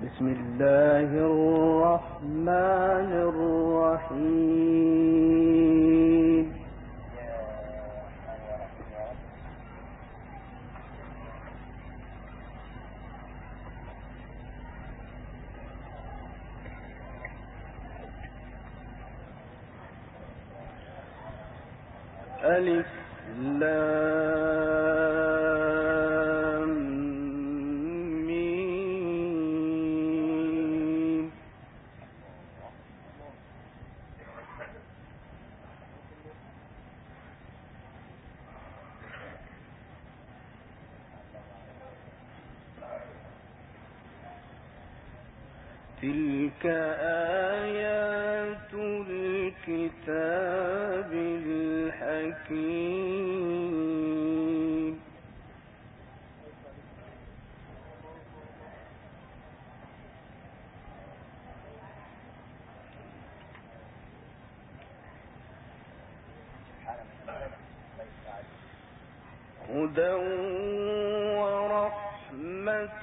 بسم الله الرحمن الرحيم. ألف لام ميم. تلك آيات الكتاب الحكيم. هدى ورحمة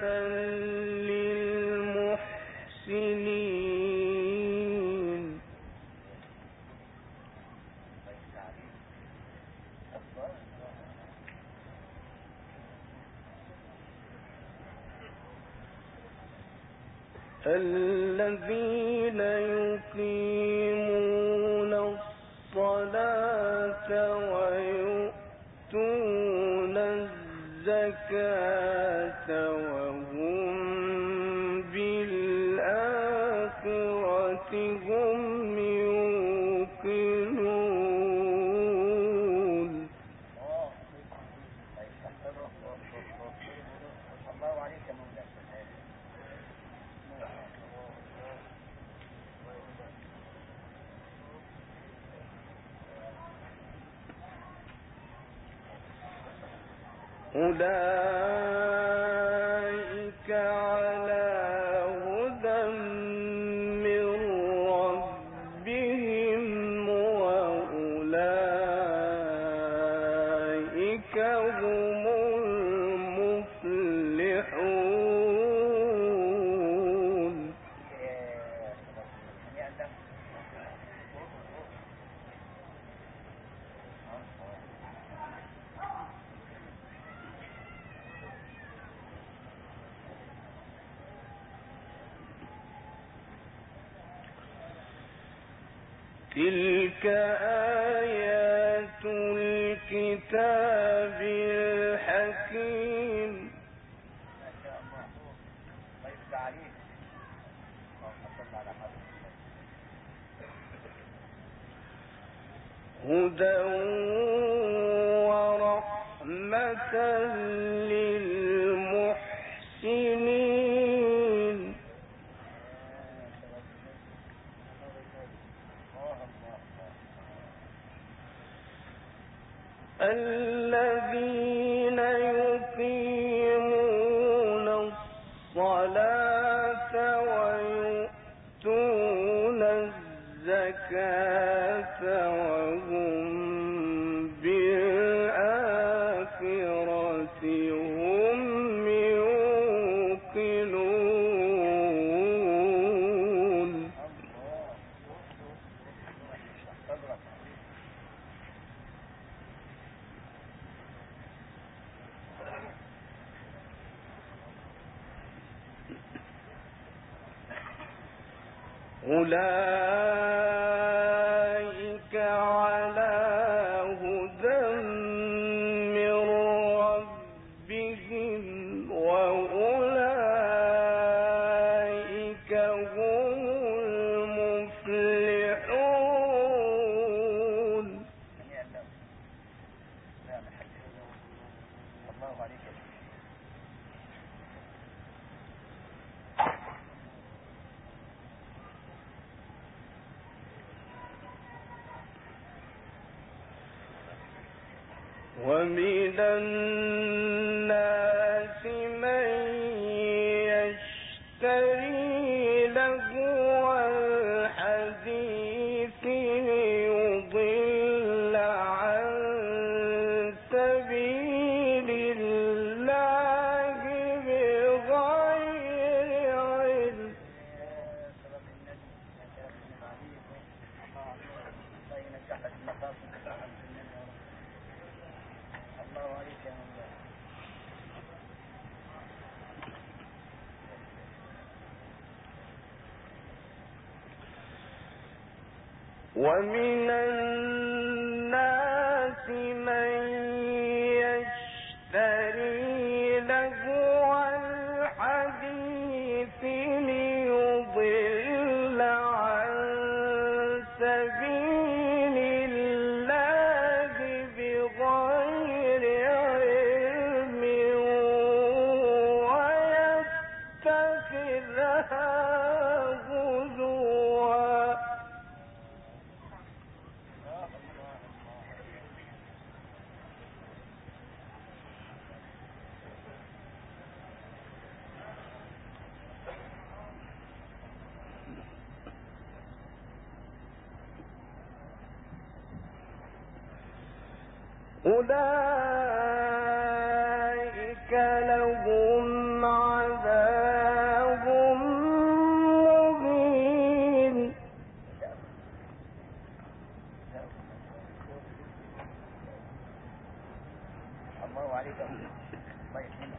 للمحسنين. الذين يقيمون الصلاة ويؤتون الزكاة وهم بالآخرة هم يوقنون. أولئك على هدى من ربهم وأولئك هم المفلحون. تلك آيات الكتاب الحكيم. هدى ورحمة للمحسنين. الذين يقيمون الصلاة ويؤتون الزكاة وهم بالآخرة هم يوقنون. أولئك على هدى من ربهم وأولئك هم المفلحون. ومن الناس من يشتري لهو الحديث ليضل عن سبيل الله بغير علم. ومن الناس من يشتري لهو الحديث ليضل عن سبيل الله بغير علم ويتخذها هزوا. أولئك لهم عذاب مهين. الله عليك الله يسلمك.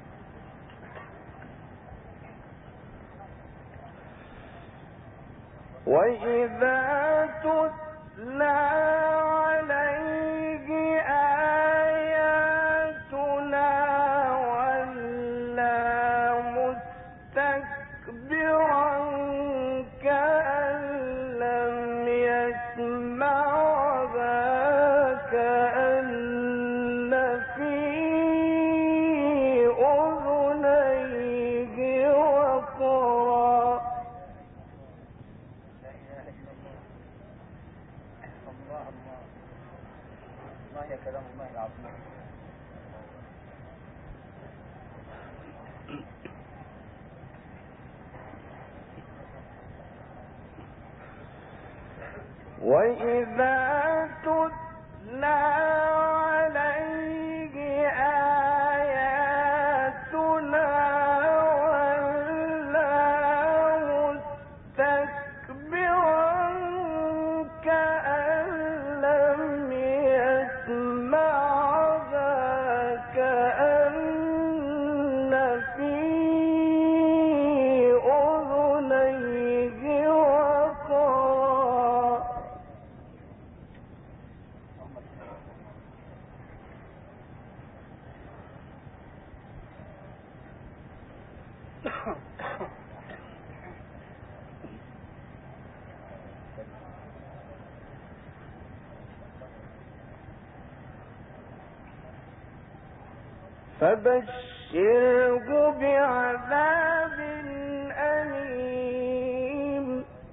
وإذا تتلى عليه آياتنا ولى مستكبرا كأن لم يسمعها كأن في أذنيه وقرا. الله الله الله يا كلام الله العظيم. وإذا تتلى عليه آياتنا ولى مستكبرا كأن لم يسمعها كأن في أذنيه وقرا. فبشره بعذاب أليم.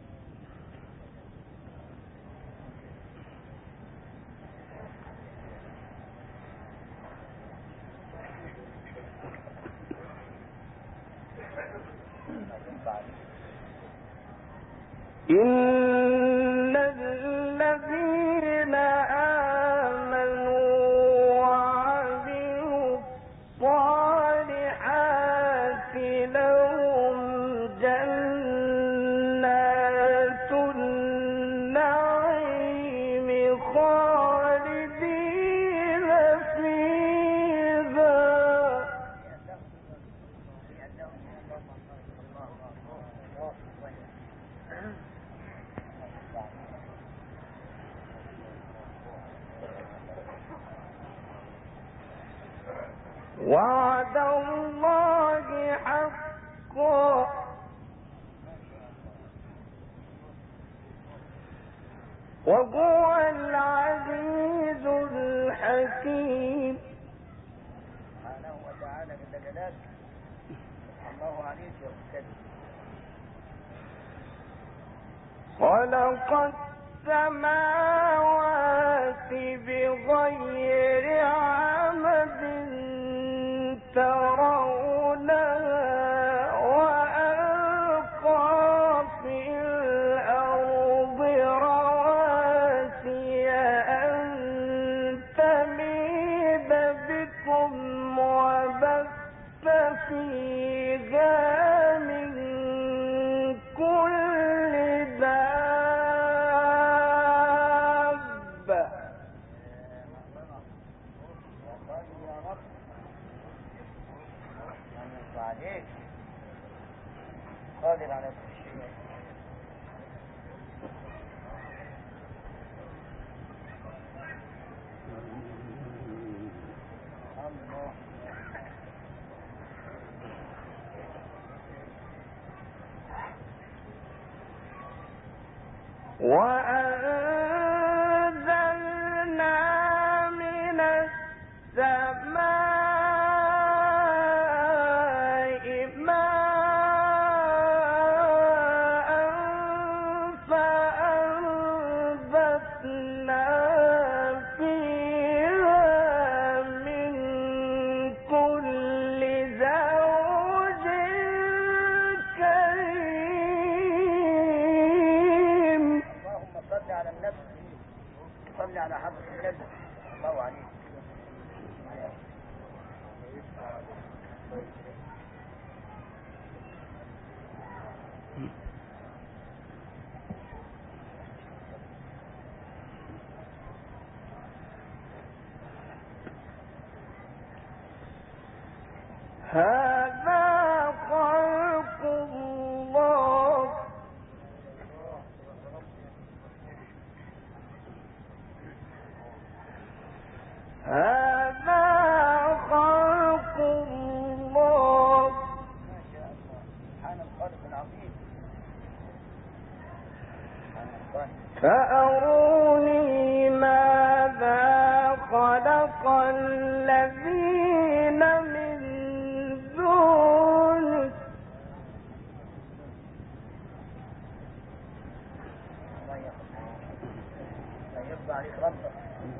إن الذين آمنوا وعملوا الصالحات لهم جنات النعيم خالدين فيها. وعد الله حقا وهو العزيز الحكيم. سبحانه وتعالى جل جلاله. الله عليك يا أستاذ. خلق السماوات بغير عمد ترونها وألقى في الأرض رواسي أن تميد بكم وبث فيها من كل دابة عليك قادر على كل شيء. الله وأنزلنا من السماء ماء فأنبتنا فيها من كل زوج كريم. اللهم صل على النبي، صل على حضرة النبي الله عليه. هذا خلق الله هذا خلق الله ما شاء الله سبحان الخالق العظيم. سبحان الخالق. فأروني ماذا خلق الذين من دونه الله يرضى عليك ربك.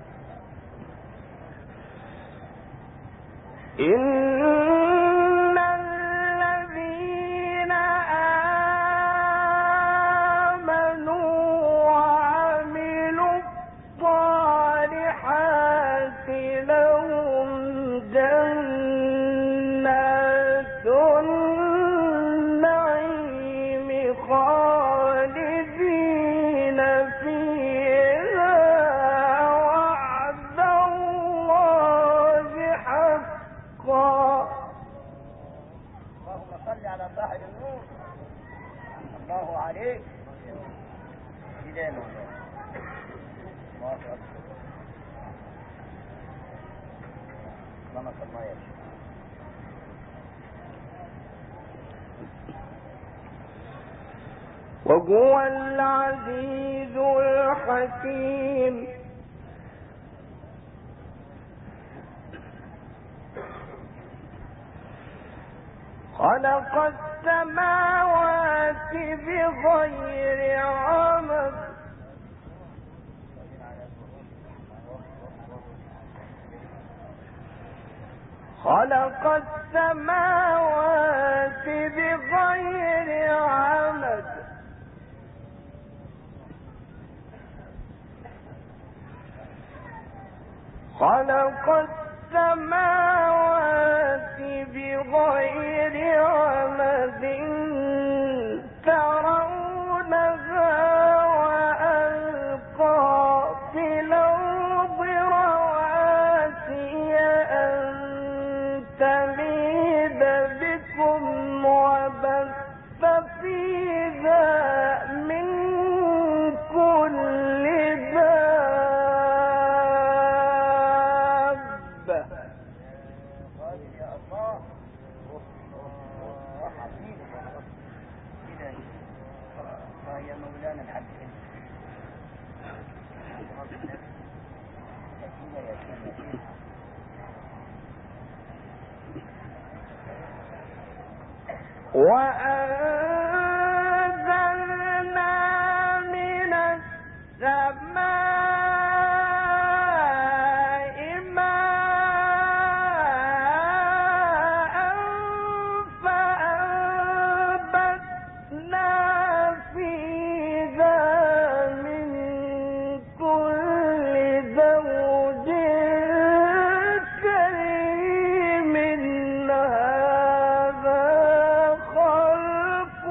إن الذين آمنوا وعملوا الصالحات لهم جنات النعيم خالدين فيها وعد الله حقا. اللهم صل على صاحب النور. الله عليك. إلينا الله أكبر. اللهم صل على النبي. وهو العزيز الحكيم. خلق السماوات بغير عمد خلق السماوات بغير عمد خلق السماوات بغير عمد ترونها وألقى في الأرض رواسي أن تميد بكم وبث فيها من كل دابة. يا الله. حبيبي يا مولانا الحبيب. وأنزلنا من السماء ماء فأنبتنا فيها من كل زوج كريم. هذا خلق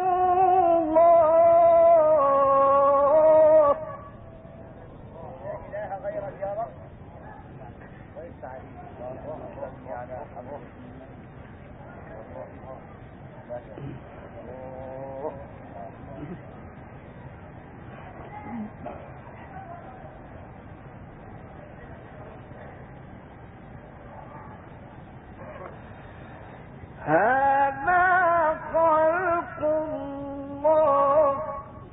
الله. لا إله غيرك يا رب. ويفتح عليك. اللهم صل على حضرتك. هذا خلق الله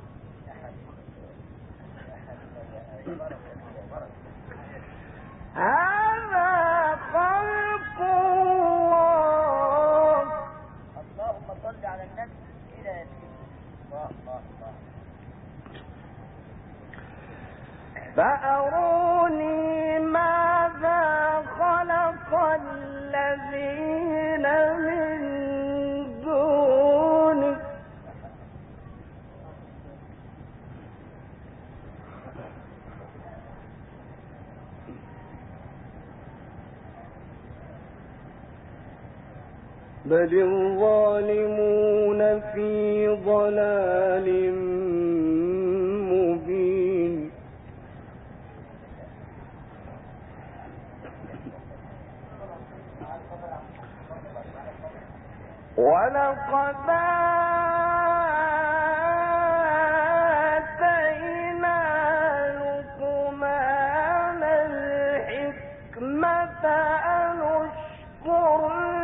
هذا خلق الله. اللهم صل على النبي إلى يتيم. الله الله الله. فأروني ماذا خلق الذين من دونه بل الظالمون في ضلال مبين. ولقد آتينا لقمان الحكمة أن اشكر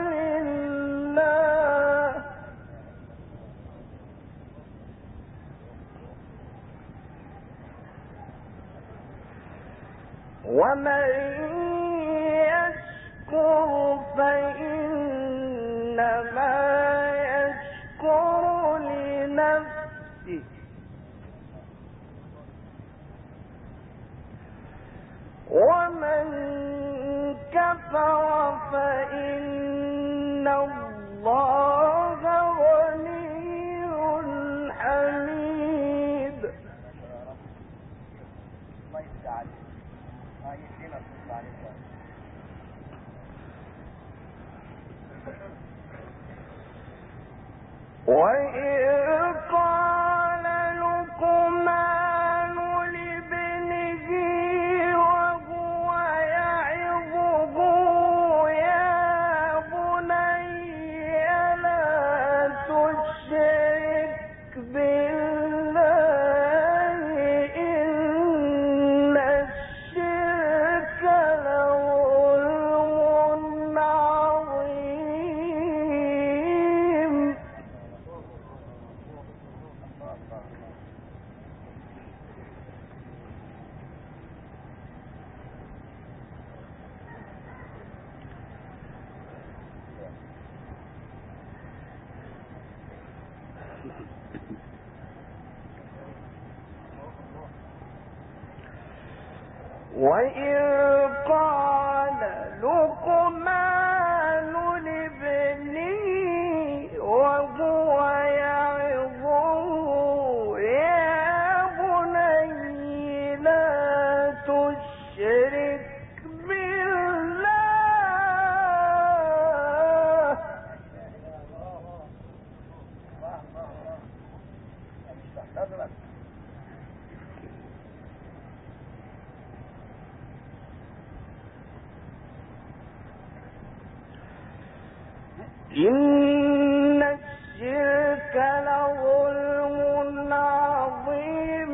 لله ومن يشكر فإنما يشكر لنفسه ومن كفر فإن الله غني حميد. الله يفتح عليك. يكرمك ويفتح عليك. وإذ قال لقمان لابنه وهو يعظه يا بني لا تشرك بالله إن الشرك لظلم عظيم. وإذ قال لقمان لابنه وهو يعظه يا بني لا تشرك بالله إن الشرك لظلم عظيم.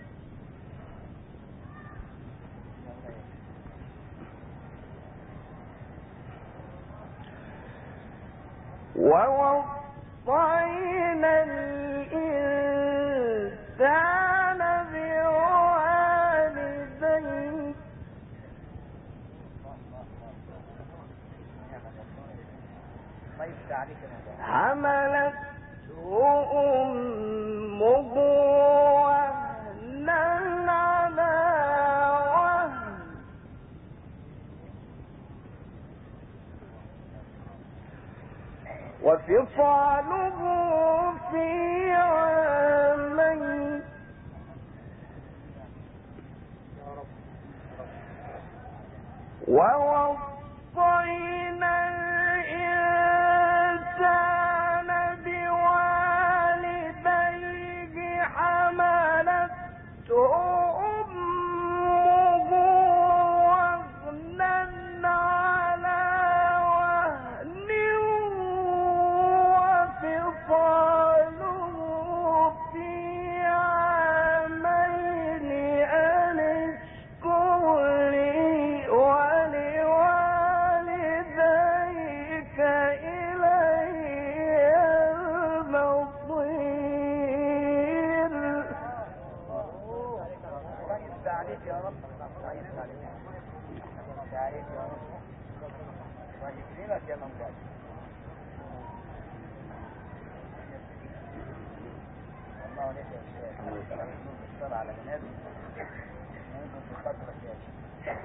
ووصينا الإنسان بوالديه حملته أمه وهنا على وهن وفصاله في عامين ووصينا الإنسان بوالديه حملته أمه وهنا على وهن وفصاله الله عليك يا شيخ. الصلاة على النبي ممكن تخطرك يا شيخ.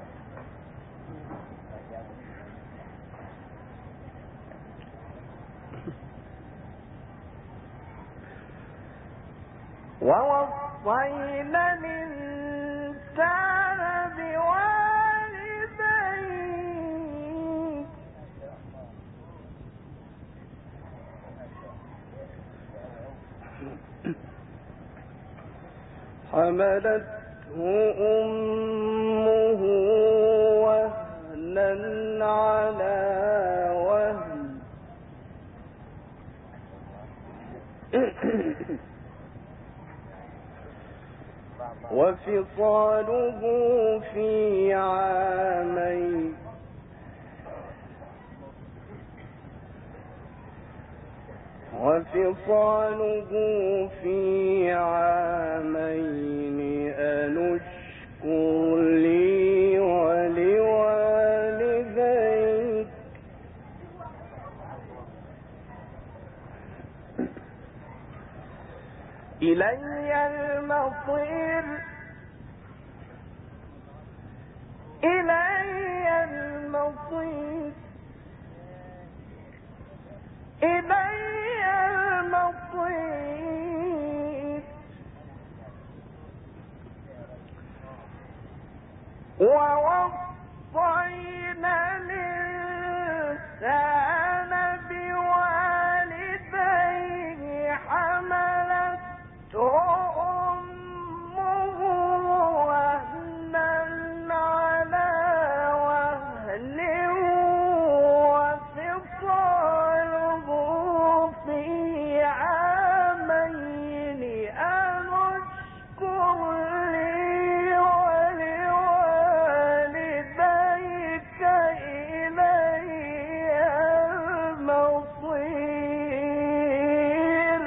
ووصينا الإنسان بوالديه حملته أمه وهنا على وهن وفصاله في عامين أن اشكر لي ولوالديك إلي المصير إلي المصير إلي المصير ووصينا الإنسان بوالديه حملته أمه وهنا على وهن وفصاله في عامين أن اشكر لي ولوالديك إلي المصير.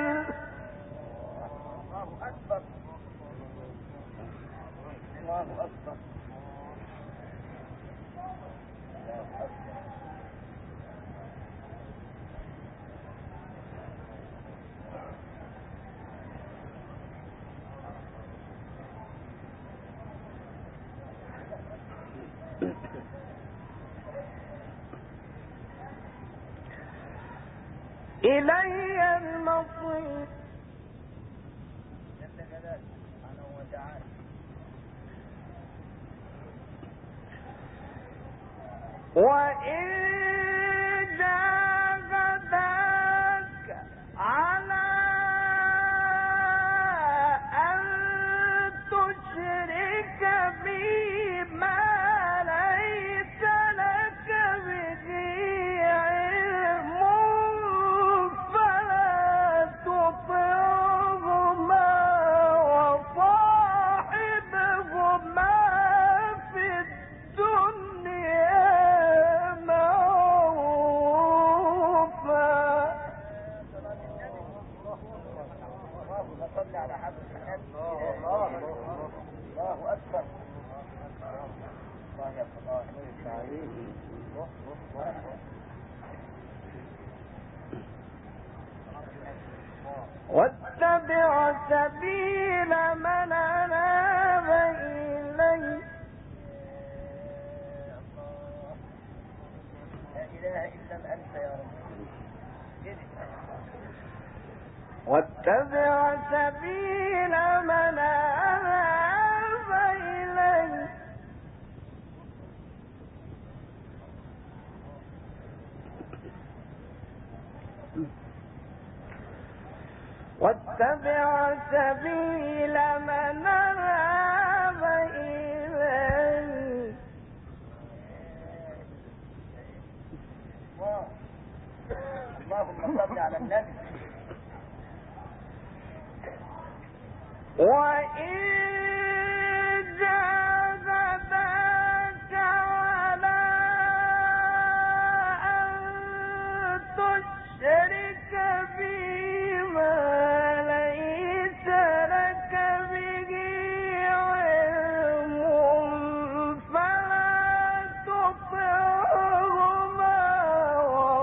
الله أكبر. الله أكبر. إلي المصير جل جلاله سبحانه وتعالى. وإن جاهداك على أن تشرك بي ما ليس لك به علم فلا تطعهما وصاحبهما في الدنيا معروفا. اللهم صل على حضرة النبي. الله أكبر. الله يا واتبع سبيل من أناب إلي لا إله إلا أنت يا رب. واتبع سبيل من أناب إلي واتبع سبيل من أناب إلي اللهم صل على النبي. وإن جاهداك على أن تشرك بي ما ليس لك به علم فلا تطعهما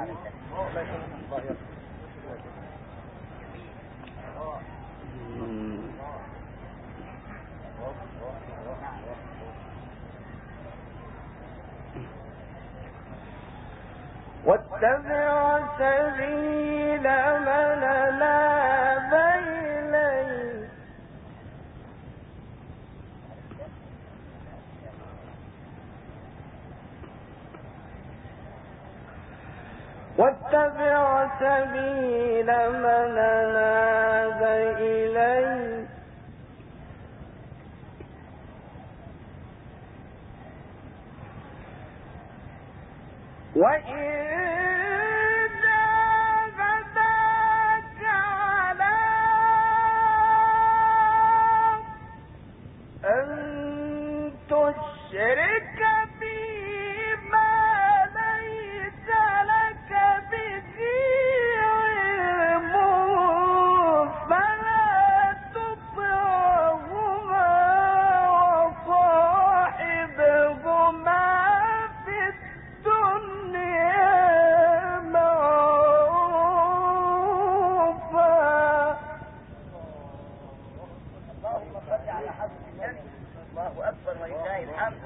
واتبع سبيل من أناب إليه واتبع سبيل من أناب إليه وإن جاهداك على أن تشرك بي ما ليس لك به علم فلا تطعهما وصاحبهما في الدنيا معروفا. اللهم صل على حضرة النبي. الله أكبر ولله الحمد.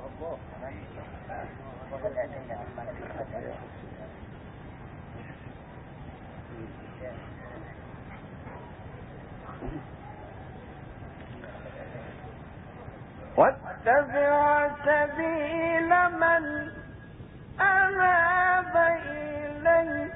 واتبع سبيل من أناب إليه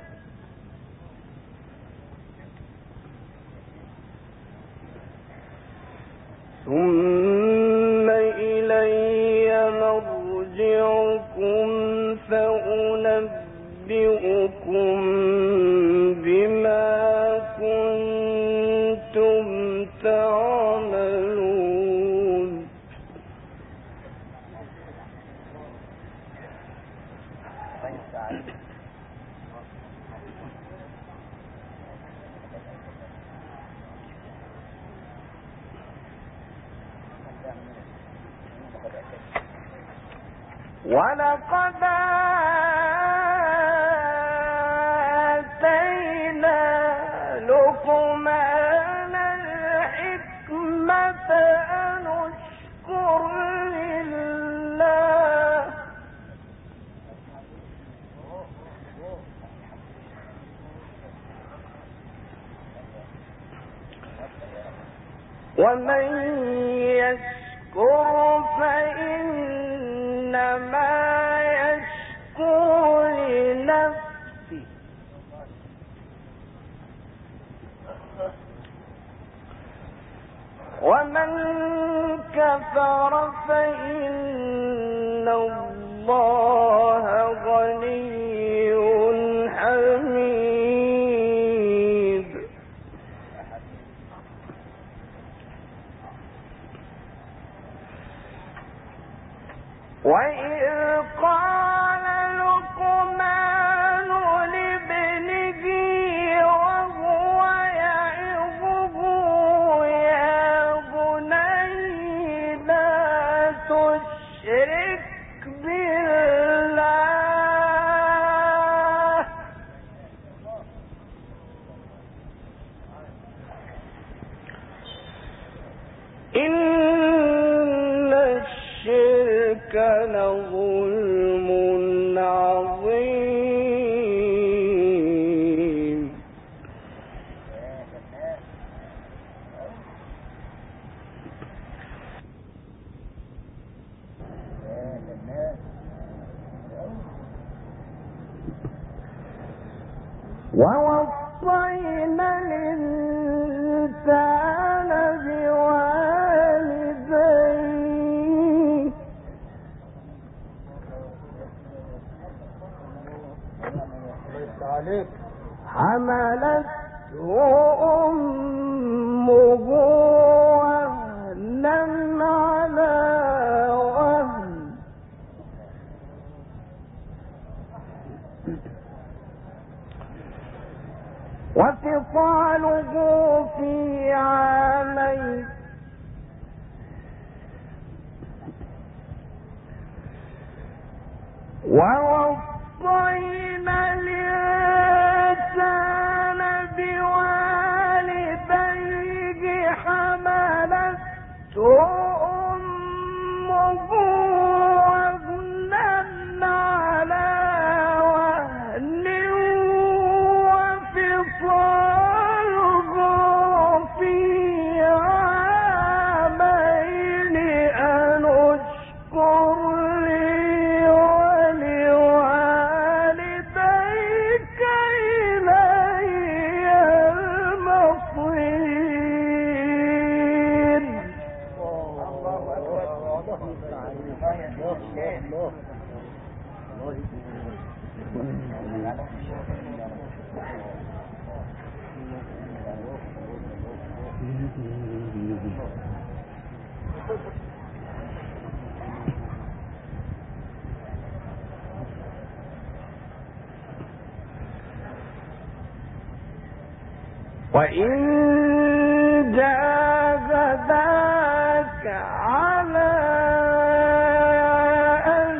ثم إلي مرجعكم فأنبئكم بما كنتم تعملون. ولقد آتينا لقمان الحكمة أن اشكر لله ومن يشكر فإنما يشكر لنفسه ومن كفر فإن الله غني حميد. وإذ قال لقمان لابنه وهو يعظه يا بني لا تشرك بالله إن الشرك لظلم عظيم. ووصينا الإنسان بوالديه حملته أمه وهنا على وهن وفصاله في عامين ووصينا وإن جاهداك على أن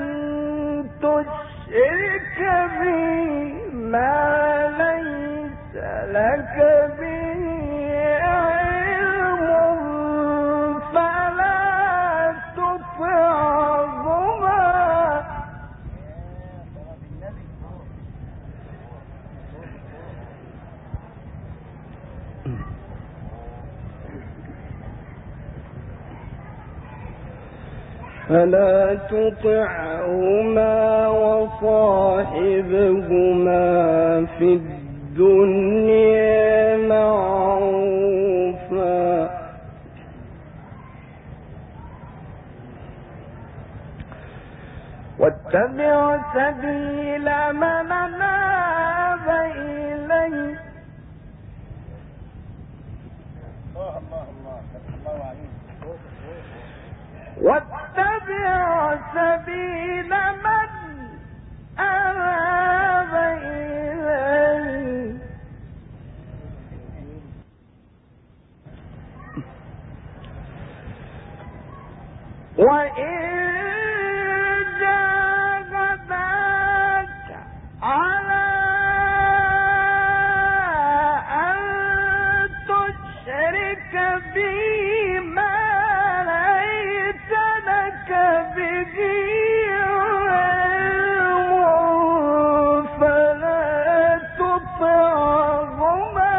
تشرك بي ما ليس لك به علم فلا تطعهما وصاحبهما في الدنيا معروفا واتبع سبيل من أناب إليه واتبع سبيل من أناب إليه وإن جاهداك على أن تشرك بي ما ليس لك به علم فلا تطعهما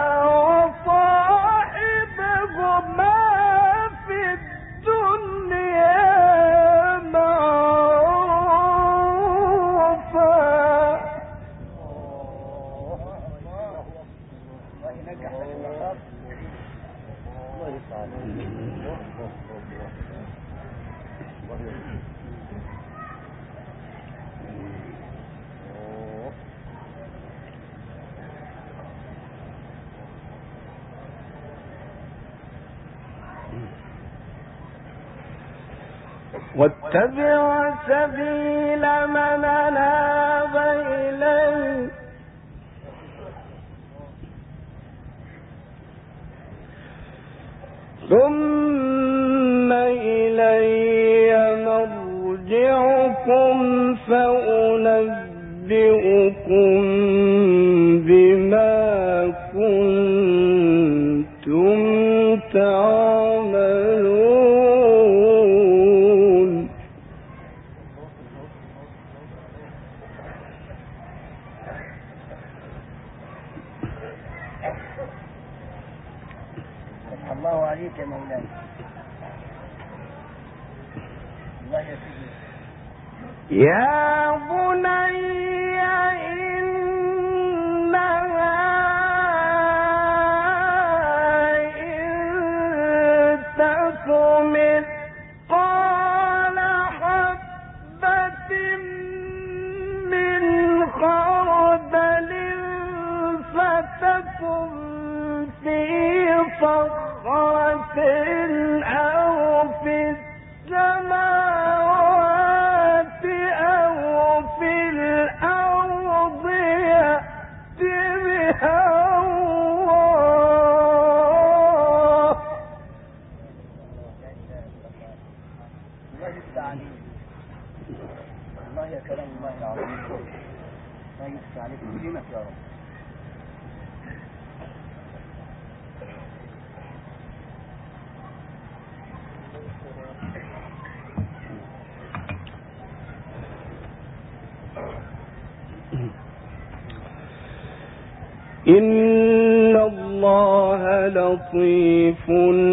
وصاحبهما في الدنيا معروفا واتبع سبيل من أناب إليه ثم إلي مرجعكم فأنبئكم بما كنتم تعملون الله عليك يا مولاي. الله يا سيدي. يا بني إنها إن تك مثقال حبة من خردل فتكن في صخرة أو في السماوات أو في الأرض يأت بها الله. الله يفتح عليك. الله يا كلام الله العظيم. الله يفتح عليك كلمة يا رب. إن الله لطيف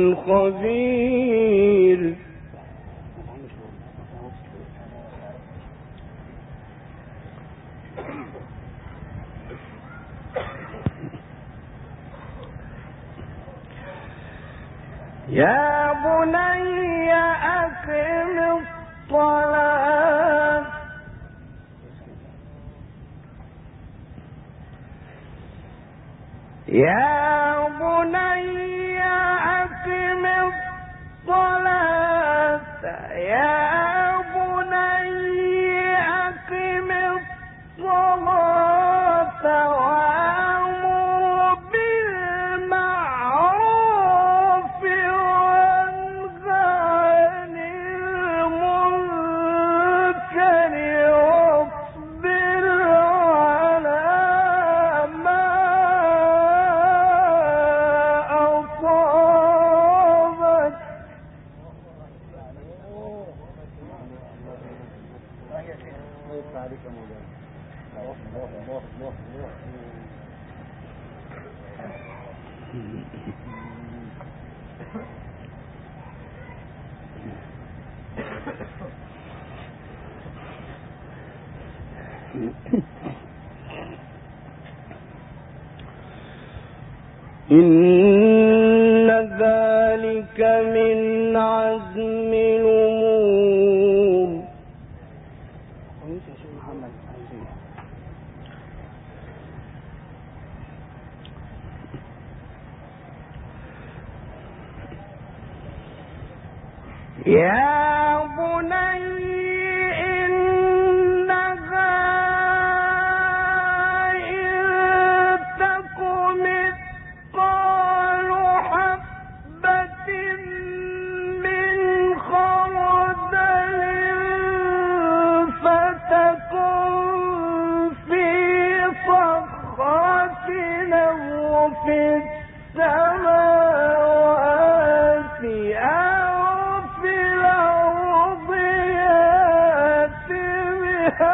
خبير. يا بني أقم الصلاة يا بني أقم الصلاة يا بني أقم الصلاة وأمر بالمعروف وانه عن المنكر واصبر على ما أصابك عليك يا مولانا. الله الله الله الله. إن ذلك من عزم الأمور. يا بني إنها إن تك مثقال حبة من خردل فتكن في صخرة أو في السماوات أو في الأرض يأت بها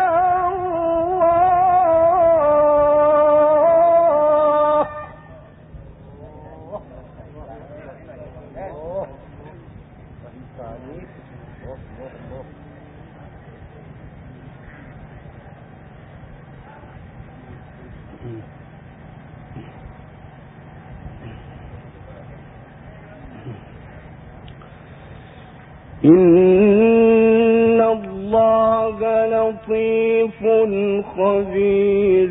إن الله لطيف خبير.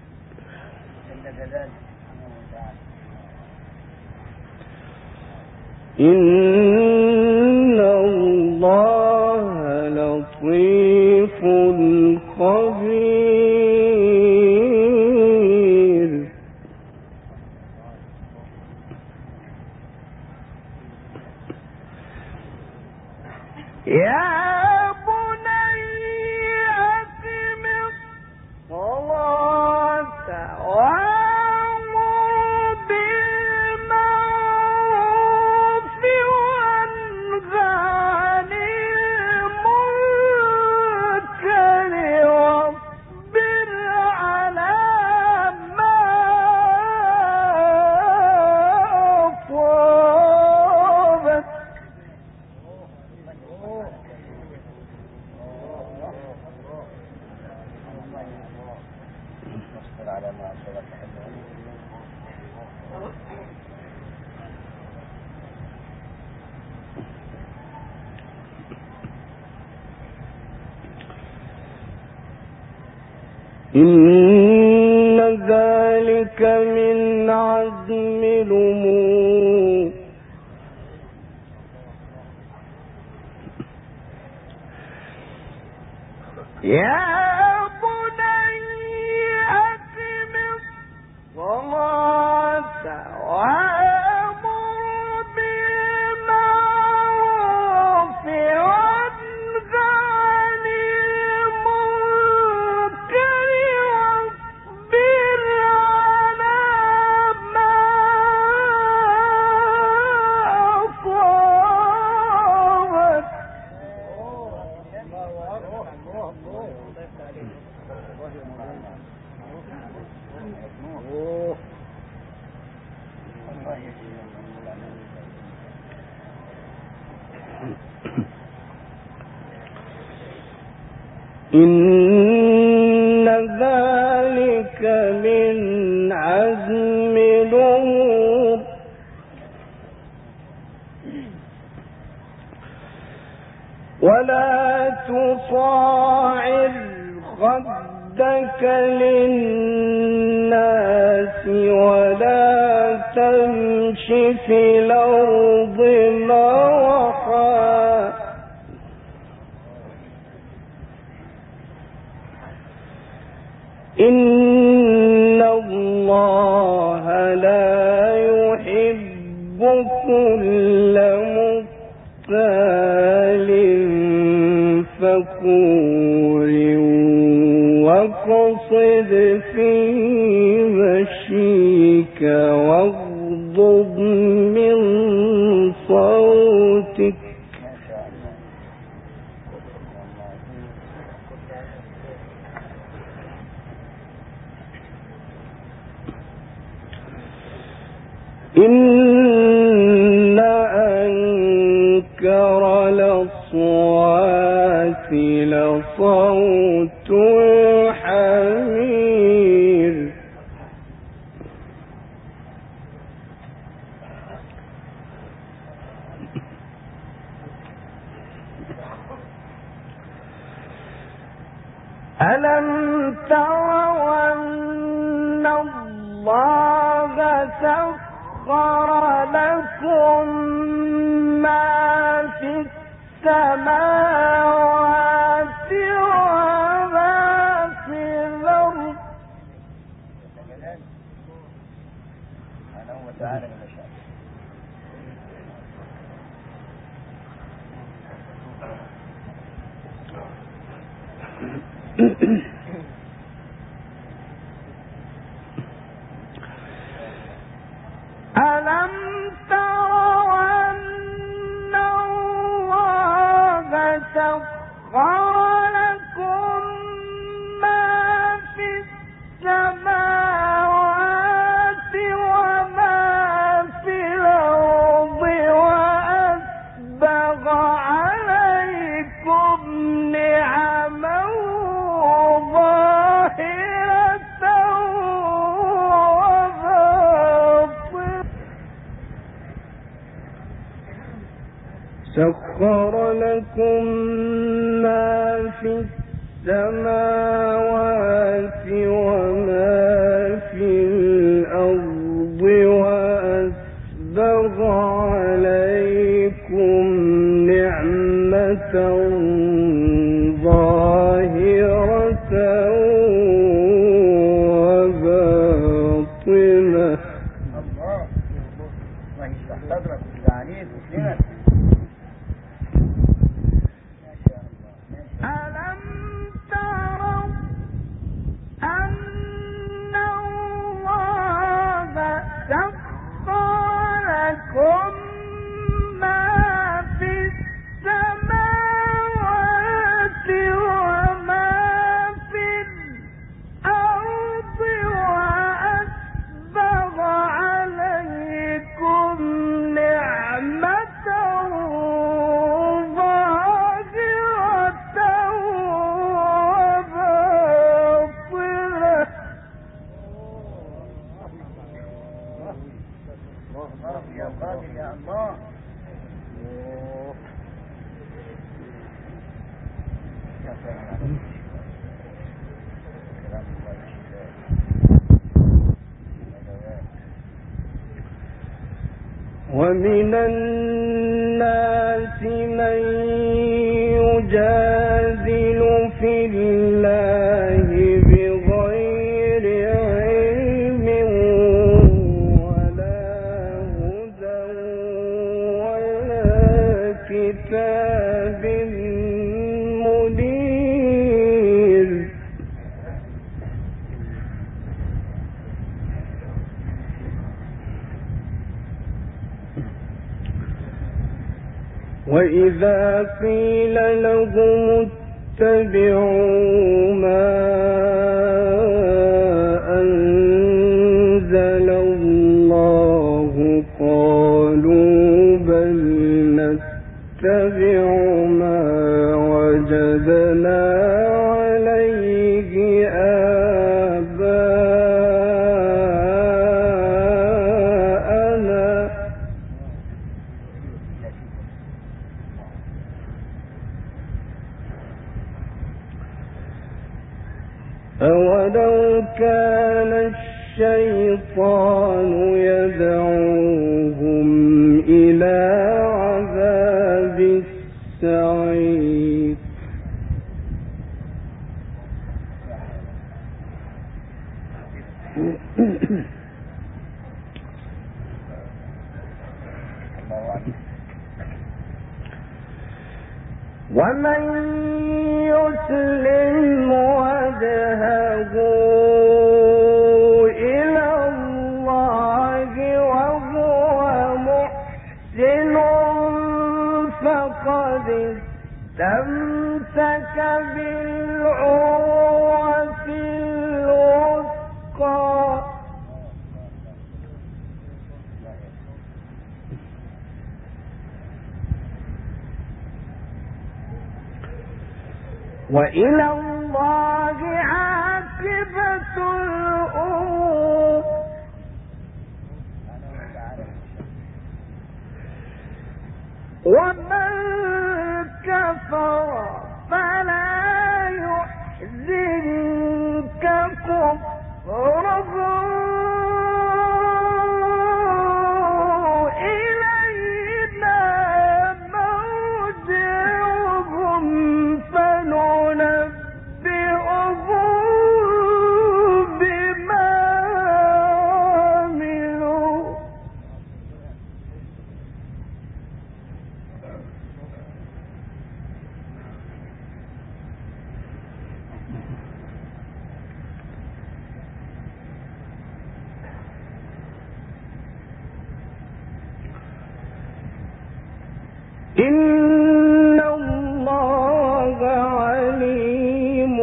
إن الله لطيف خبير. يا بني أقم الصلاة وأمر بالمعروف وانه عن المنكر واصبر على ما أصابك على ما أصابك. إن ذلك من عزم الأمور. يا بني أقم الصلاة وأمر بالمعروف وانه عن المنكر واصبر على ما أصابك إن ذلك من عزم الأمور. ولا تصاعر خدك للناس ولا في الأرض مرحا إن الله لا يحب كل مختال فخور واقصد في مشيك واغضض من صوتك إن أنكر الأصوات لصوت الحمير ألم تروا أن الله سخر لكم ما في السماوات وما في الأرض سبحانه وتعالى لما شاء. ألم تروا أن الله سخر لكم ما في السماوات وما في الأرض وأسبغ عليكم نعمه ظاهرة سخر لكم ما في السماوات وما في الأرض وأسبغ عليكم نعمة ظاهرة وباطنة. الله يشرح صدرك ويعليك ويسلمك. ألم تروا أن الله سخر لكم ما في السماوات وما في الأرض وأسبغ عليكم نعمة يا قادر يا الله. ومن الناس من يجادل في الله بغير علم ولا هدى ولا كتاب منير. وإذا قيل لهم اتبعوا ما أنزل الله قالوا بل نتبع ما وجدنا عليه آباءنا أولو كان الشيطان يدعوه ومن يسلم وجهه إلى الله وهو محسن فقد استمسك بالعروة الوثقى. وإلى الله عاقبة الأمور. ومن كفر فلا يحزنك كفره إلينا مرجعهم فننبئهم بما عملوا. إن الله عليم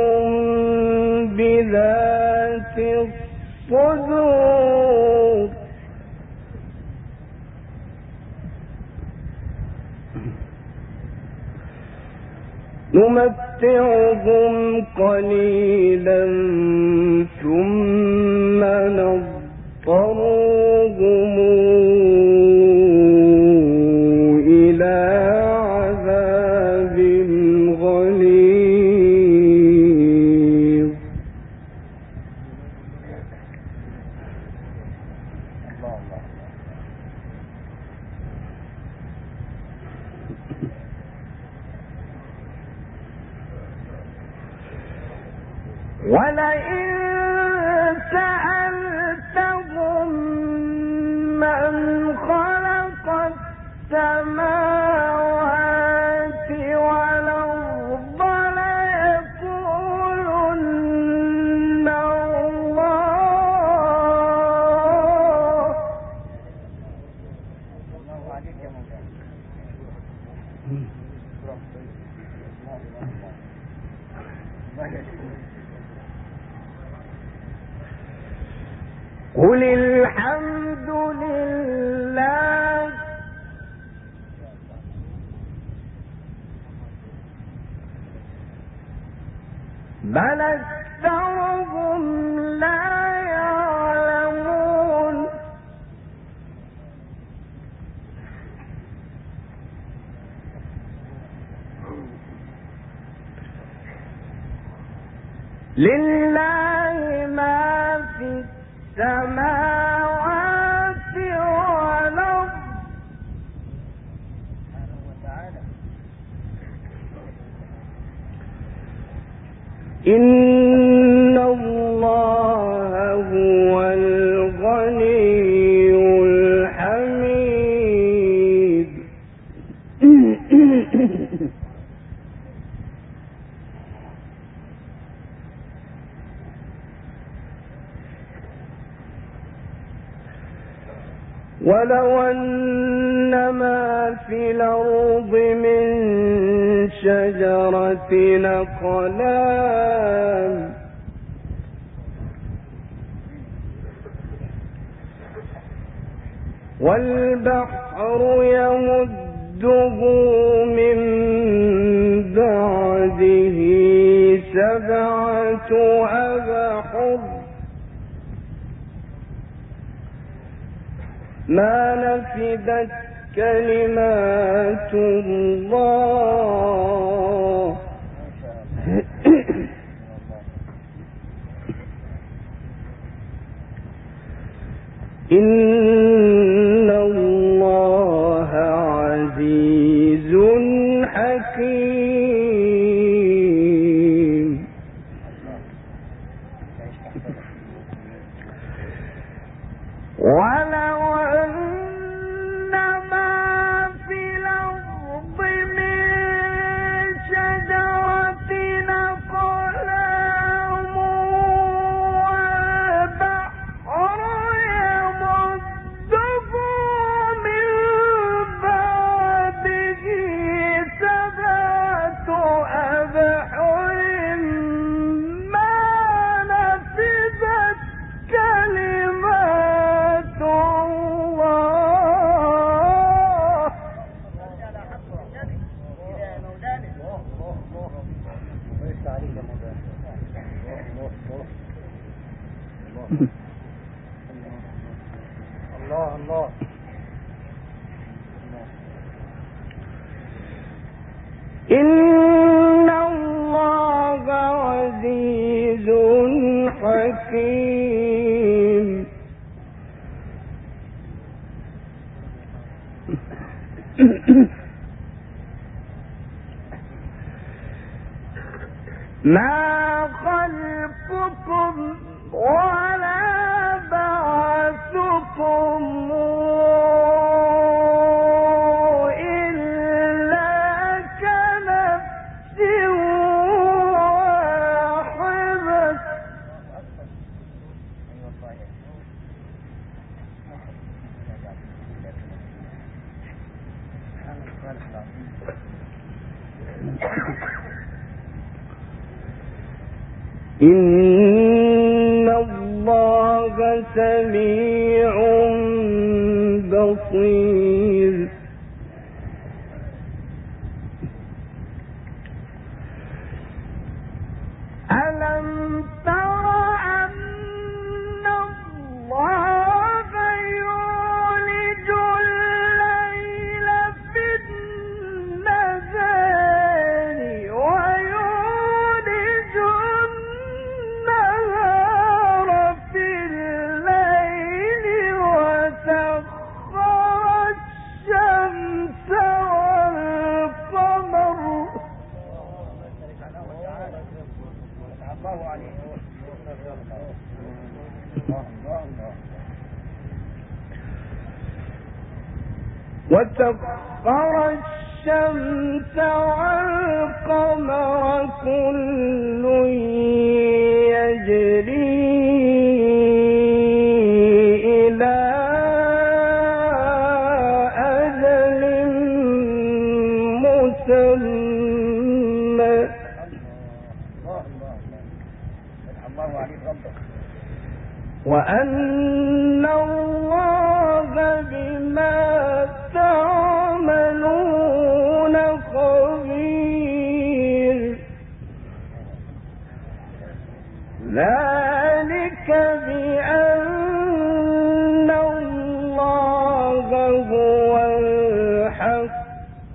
بذات الصدور. نمتعهم قليلا ثم نضطرهم إلى عذاب غليظ. ولئن سألتهم من خلق السماوات والأرض ليقولن الله. الله عليك يا مولانا. قل الحمد لله بل أكثرهم لا يعلمون. لله ما في السماوات والأرض إن الله هو الغني الحميد. ولو أن ما في الأرض من شجرة أقلام والبحر يمده من بعده 7 أبحر ما نفدت كلمات الله إن الله عزيز حكيم. ولو أن ما في الأرض من شجرة أقلام والبحر يمده من بعده سبعة أبحر ما نفذت كلمات الله. الله الله. إن الله عزيز حكيم. ما خلقكم ولا بعثكم إلا كنفس واحدة. إن الله سميع بصير. ألم تر أن الله يولج الليل في النهار ويولج النهار في الليل وسخر الشمس والقمر الله عليه. وسخر الشمس والقمر كل يجري إلى أجل مسمى. الله عليه ربك. وأن الله بما تعملون خبير. ذلك بأن الله هو الحق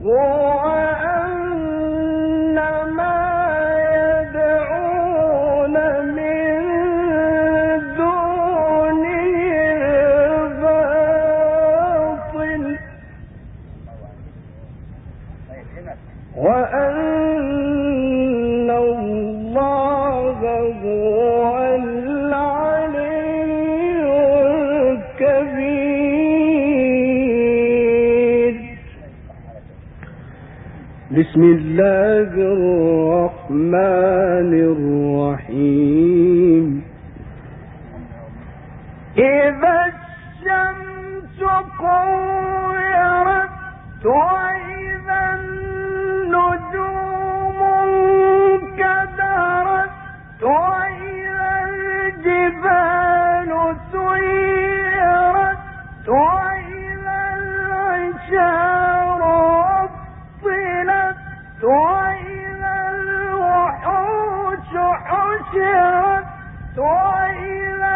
وأن ما يدعون من دونه الباطل وأن الله هو العلي الكبير. بسم الله الرحمن الرحيم. إذا الشمس كورت وإذا النجوم انكدرت وإذا الجبال سيرت وإذا العشار عطلت وإذا الوحوش حشرت وإذا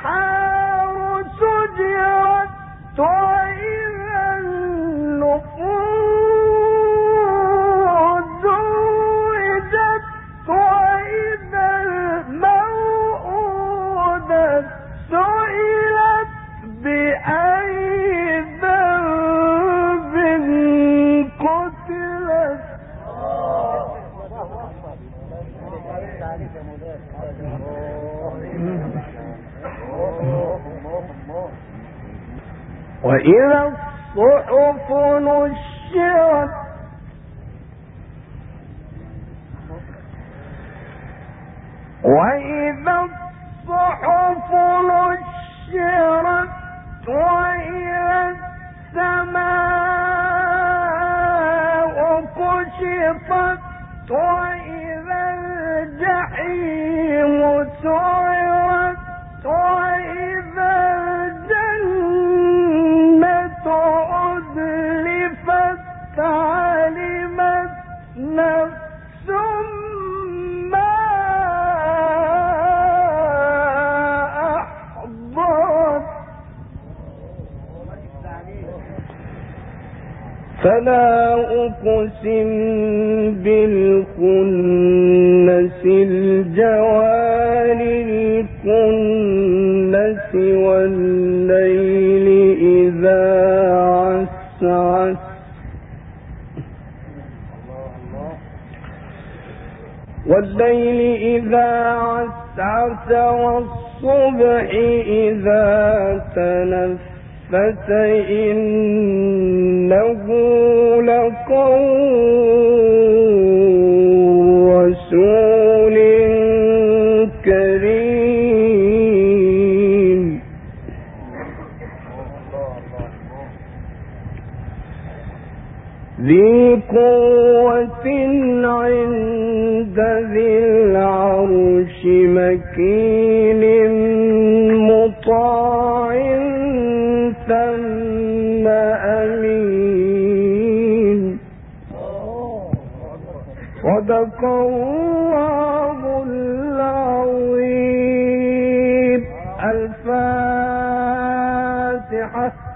البحار سجرت وإذا النفوس وإذا الصحف نشرت وإذا الصحف نشرت وإذا السماء كشطت وإذا الجحيم سعرت وإذا الجنة أزلفت علمت نفس ما أحضرت فلا أقسم بالخنس الجوار الكنس والليل إذا عسعس والليل إذا عسعس والصبح إذا تنفس إنه لقول رسول كريم ذي قوة عند ذي العرش مكين مطاع ثم أمين صدق الله العظيم. الفاتحة.